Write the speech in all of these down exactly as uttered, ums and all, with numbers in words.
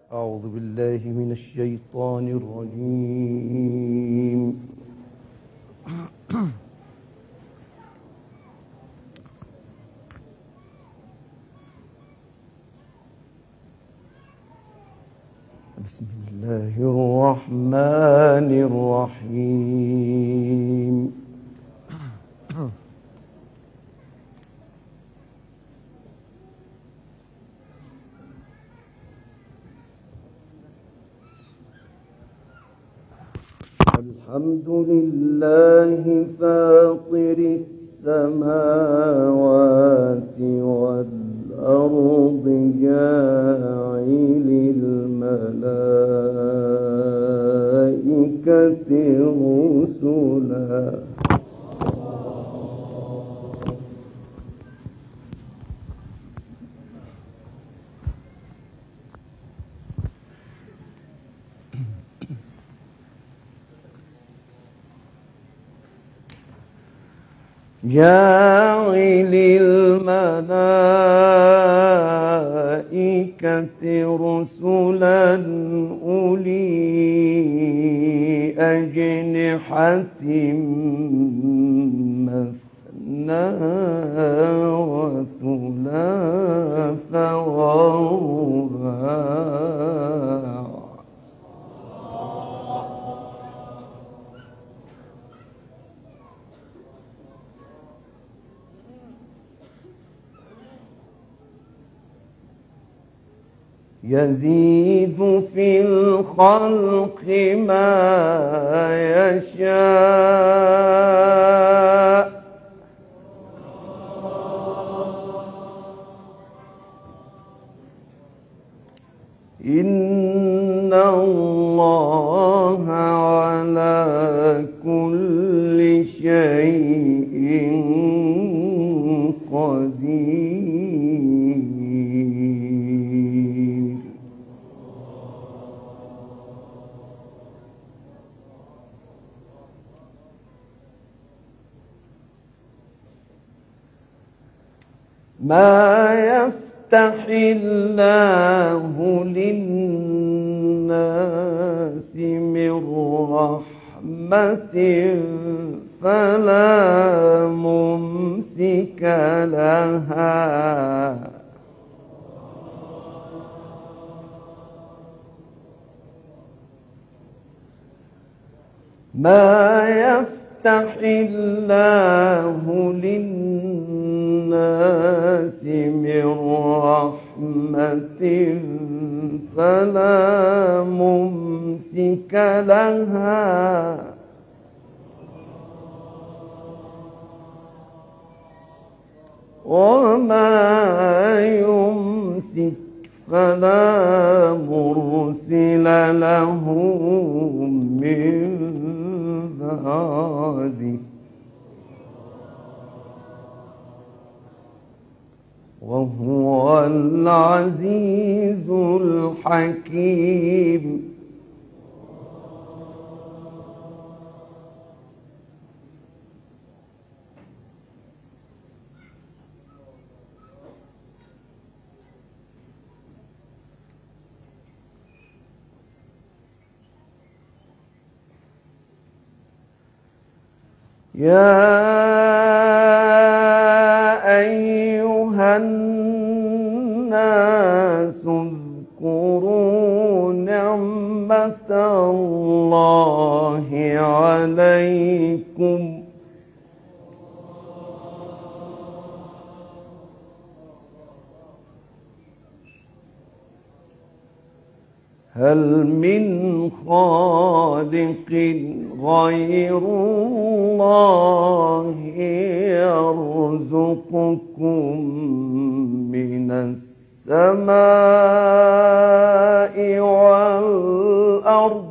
أعوذ بالله من الشيطان الرجيم. بسم الله الرحمن الرحيم. الحمد لله فاطر السماوات والأرض جاعل الملائكة رسلا جاعل الملائكة رسلا أولي أجنحة مثنى وثلاث ورباع يزيد في الخلق ما يشاء إن الله على كل شيء قدير. ما يفتح الله للناس من رحمة فلا ممسك لها ما يفتح الله للناس من رحمة فلا ممسك لها وما يمسك فلا مرسل له من بعده وهو العزيز الحكيم. يا أيها الناس اذكروا نعمة الله عليكم هل من خالق غير الله يرزقكم من السماء والأرض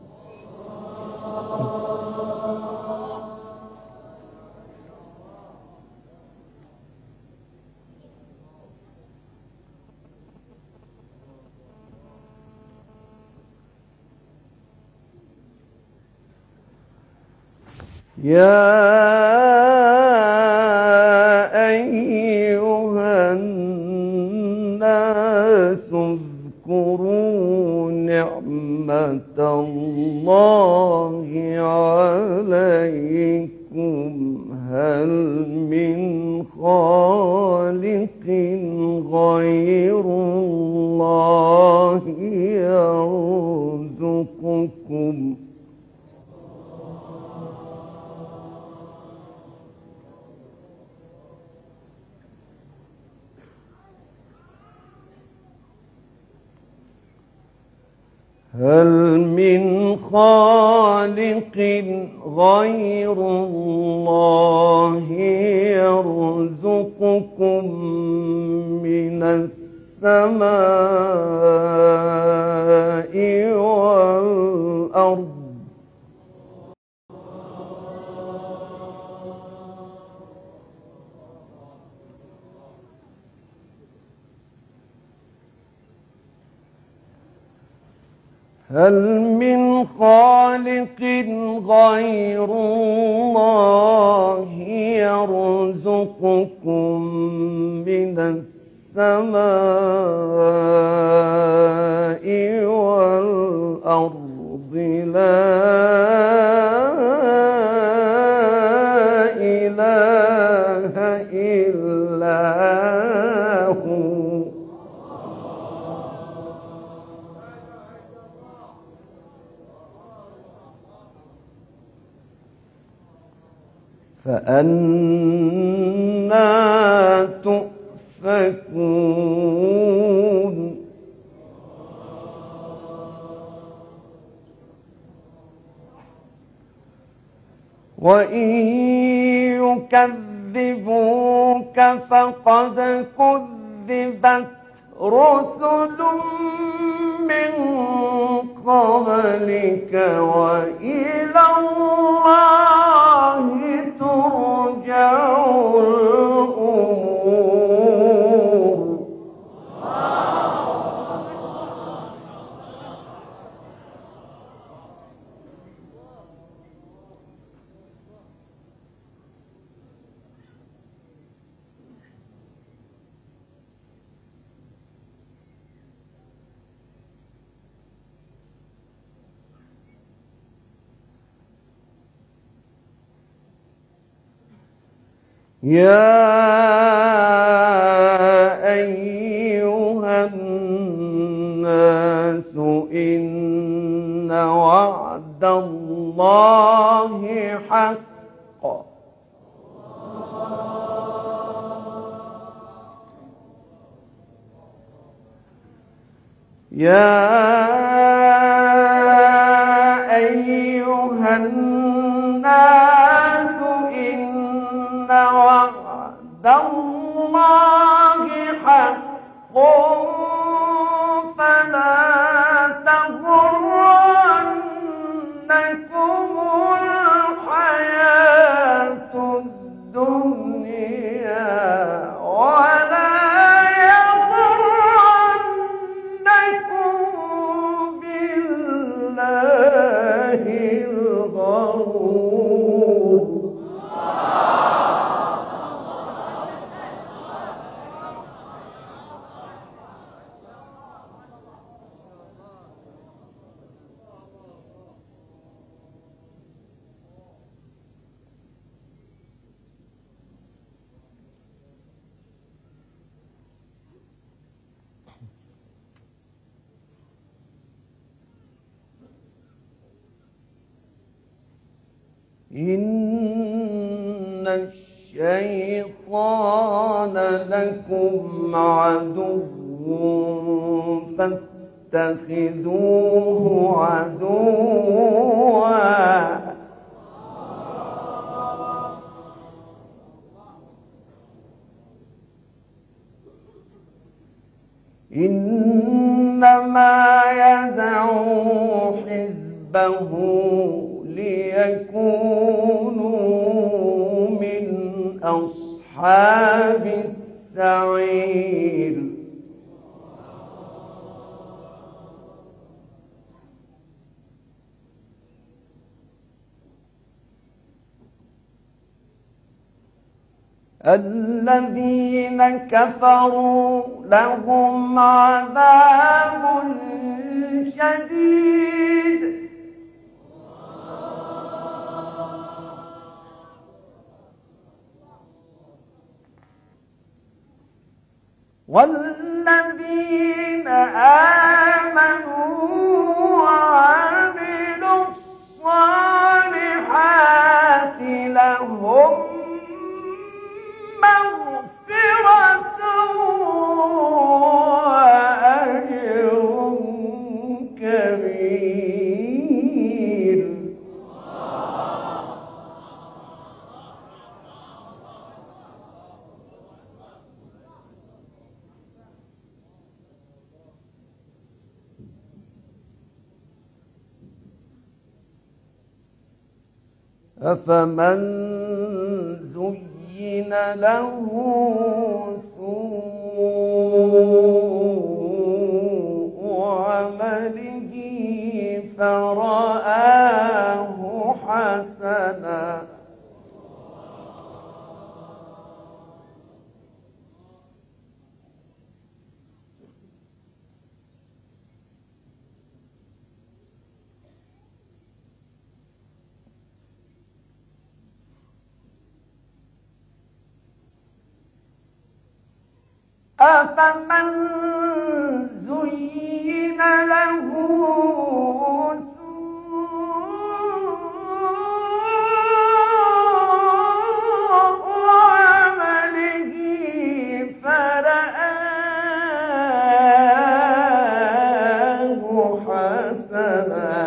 يا أيها الناس اذكروا واذكروا نعمة الله عليكم هل من خالق غير الله يرزقكم هل من خالق غير الله يرزقكم من السماء والأرض هل من خالق غير الله يرزقكم من السماء والأرض لا إله إلا هو فأنى تؤفكون وإن يكذبوك فقد كذبت رسل من قبلك وإلى الله ترجع الأمور يا أيها الناس إن وعد الله حق يا أيها الناس إن وعد الله حق فلا تغرنكم الحياة الدنيا ولا يغرنكم بالله الغرور إن الشيطان لكم عدو فاتخذوه عدوا إنما يدعو حزبه ليكونوا من أصحاب السعير الذين كفروا لهم عذاب شديد والذين آمنوا وعملوا الصالحات لهم مغفرة وأجر كبير. أفمن زين له سوء عمله فرآه حسنا أفمن زين له سوء عمله فرآه حسنا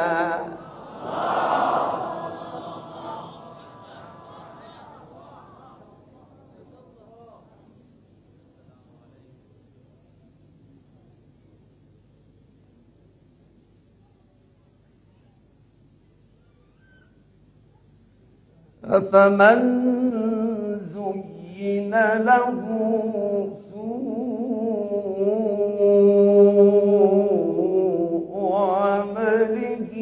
أفمن زين له سوء عمله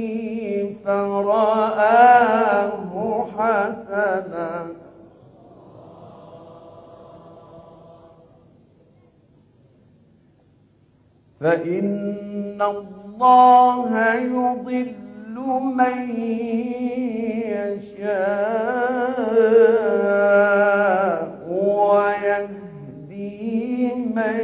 فرآه حسنا فإن الله يضل من يشاء ويهدي من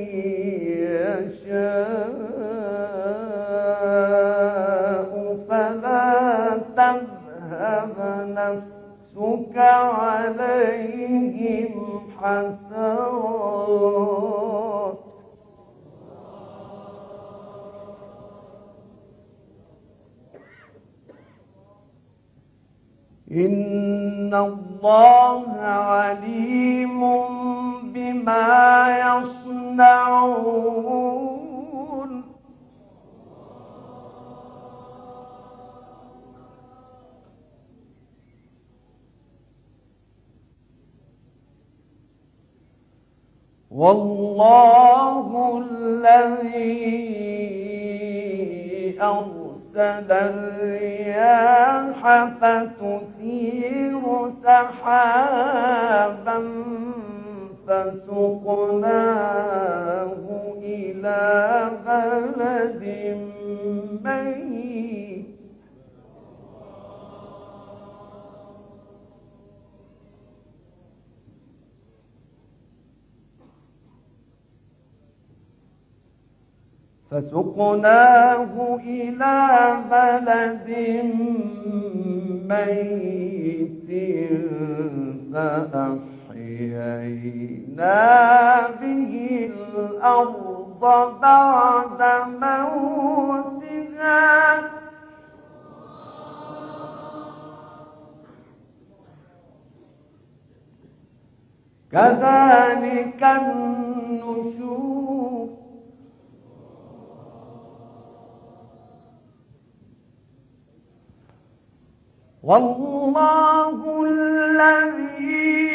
يشاء فلا تذهب نفسك عليهم حسرات إن الله عليم بما يصنعون والله الذي أرسل الرياح فتثير سحابا فسقناه إلى بلد ميت فسقناه إلى بلد ميت فأحيينا به الأرض بعد موتها كذلك النشور والله الذي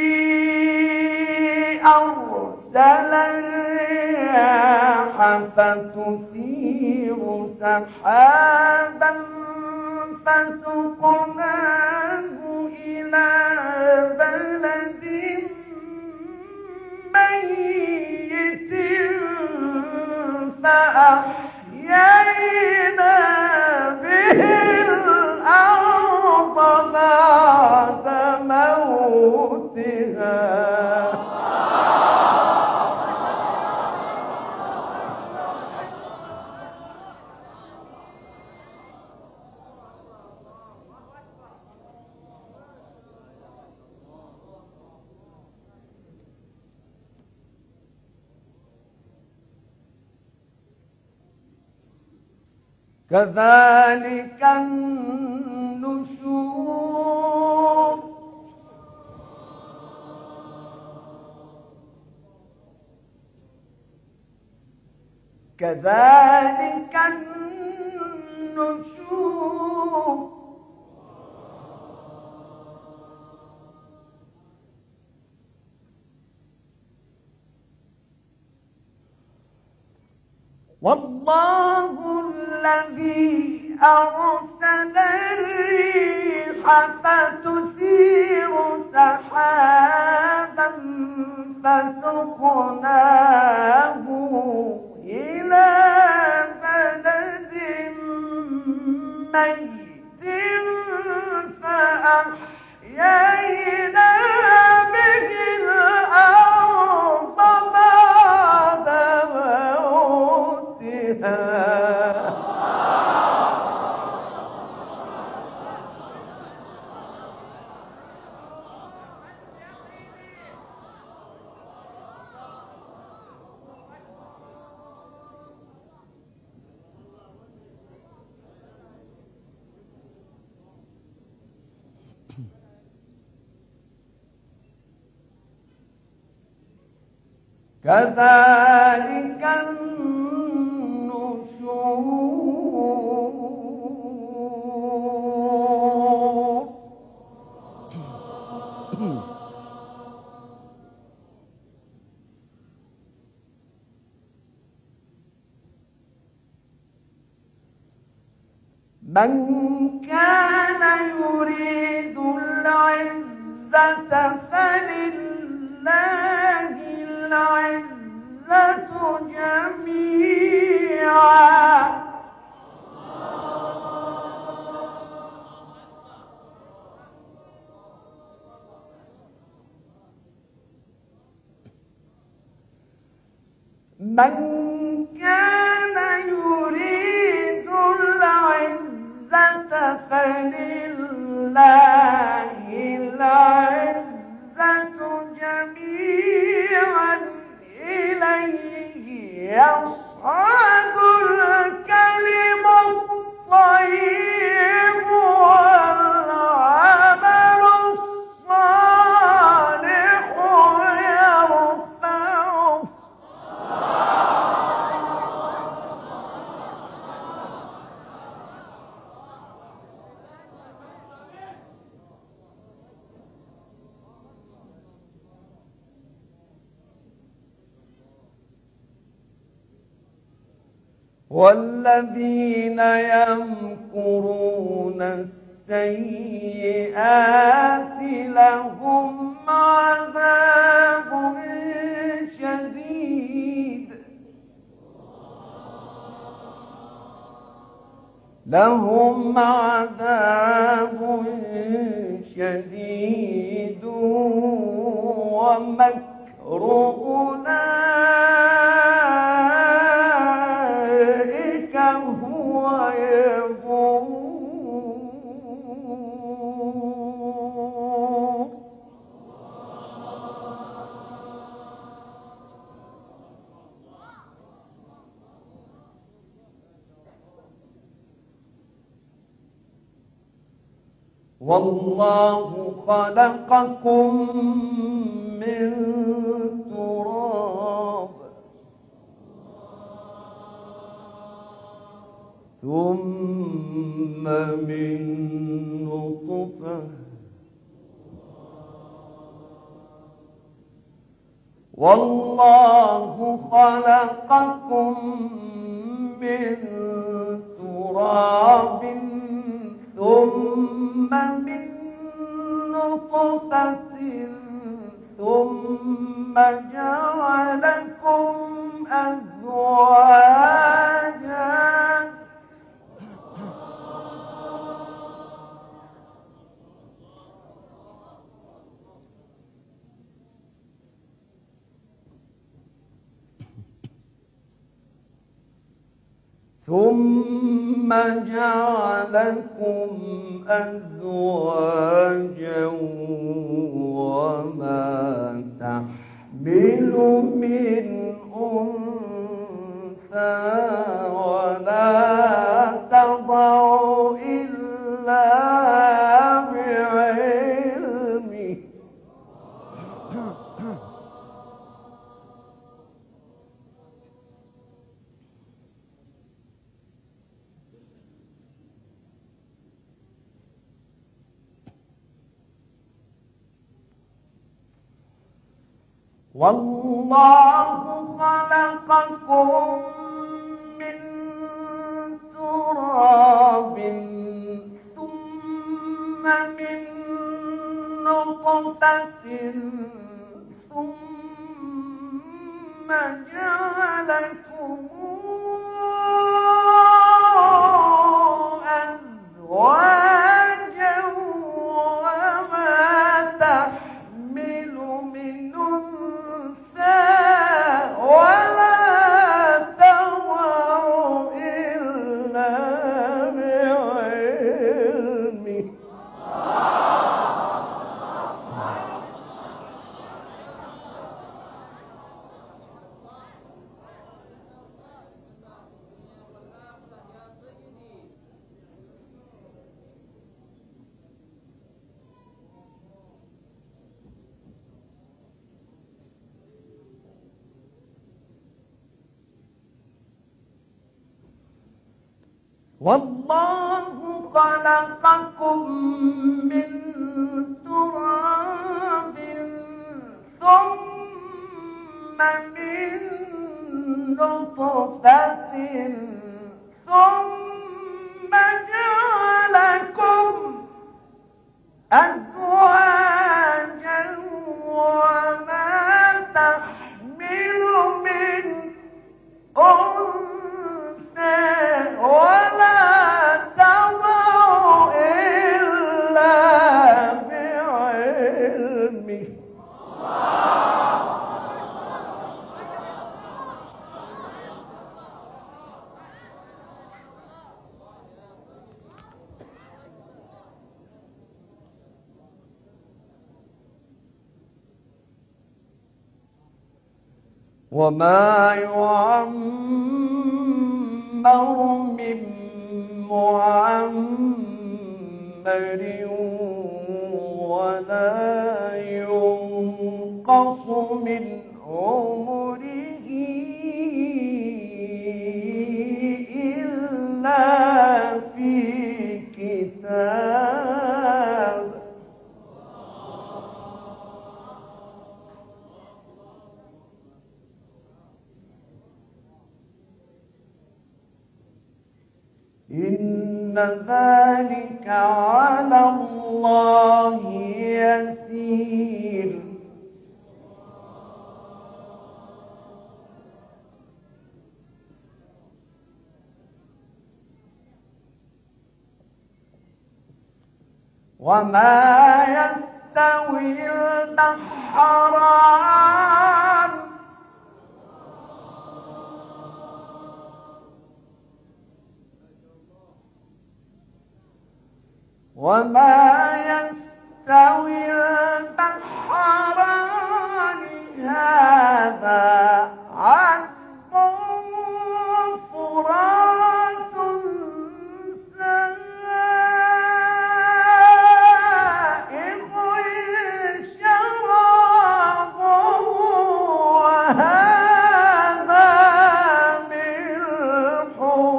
أرسل الرياح فتثير سحابا فسقناه إلى بلد ميت فأحيينا كذلك النشور كذلك النشور والله الذي أرسل الريح فتثير سحابا فسقناه إلى بلد ميت فأحيينا به الأرض بعد موتها كذلك النشور من كان يريد العزة فلله العزة جميعا من كان يريد العزة فلله العزة جميعا إليه يصعد الكلم الطيب والعمل الصالح يرفعه والذين يمكرون السيئات لهم عذاب شديد لهم عذاب شديد ومكر أولئك هو يبور والله خلقكم من تراب ثم من نطفة والله خلقكم من تراب ثم من نطفة ثم جعلكم أزواجا ثم جعلكم أزواجا وما تحمل من أنثى ولا تضع والله خلقكم من تراب ثم من نطفة ثم جعلكم أزواجا وما تحمل من أنثى ولا تضع إلا بعلمه. والله خلقكم من تراب ثم من نطفة ثم جعلكم أزواجا وما تحمل من أنثى ولا تضع إلا بعلمه. وما يعمر من معمر ولا ينقص من عمره إلا في كتاب. إن ذلك على الله يسير. وما يستوي البحران وما يستوي البحران هذا عذب فرات سائغ شرابه وهذا ملح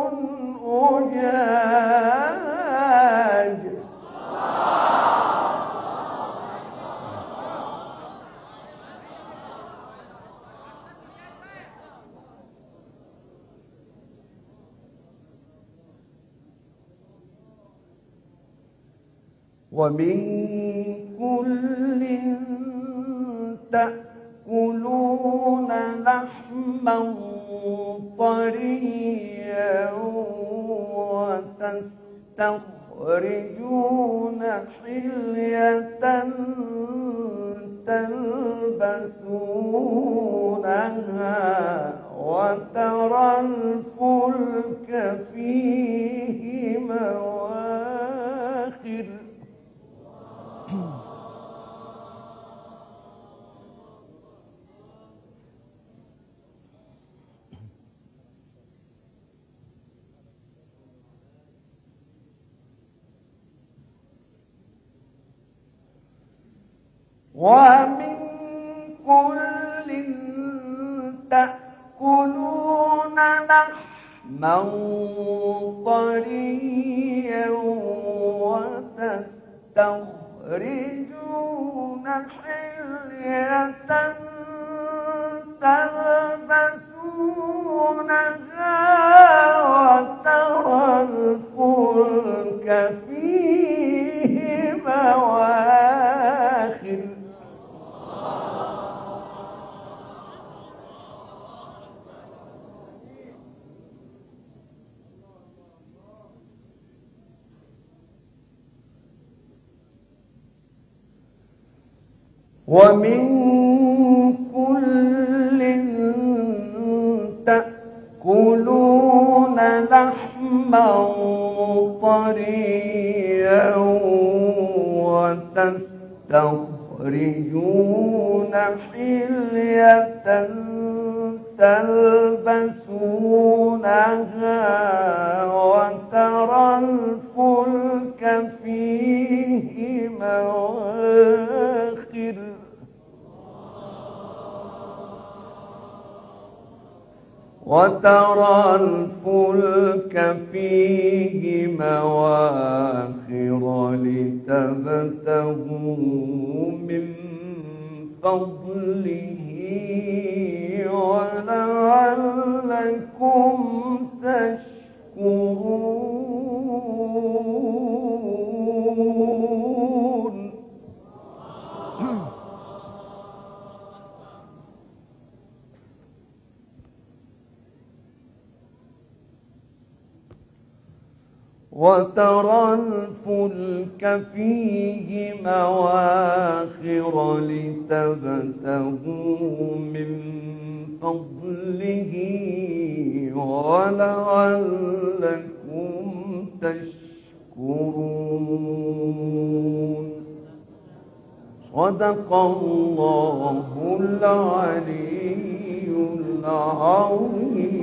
أجاج. ومن كل تأكلون لحما طريا وتستخرجون حلية تلبسونها وترى الفلك فيه مواخر ومن كل تأكلون لحما طريا وتستخرجون حلية وترى الفلك فيه مواخر ومن كل تأكلون لحما طريا وتستخرجون حلية تلبسونها وترى الفلك فيه مواخر وترى الفلك فيه مواخر لتبتغوا من فضله ولعلكم تشكرون. وترى الفلك فيه مواخر لتبتغوا من فضله ولعلكم تشكرون. صدق الله العلي العظيم.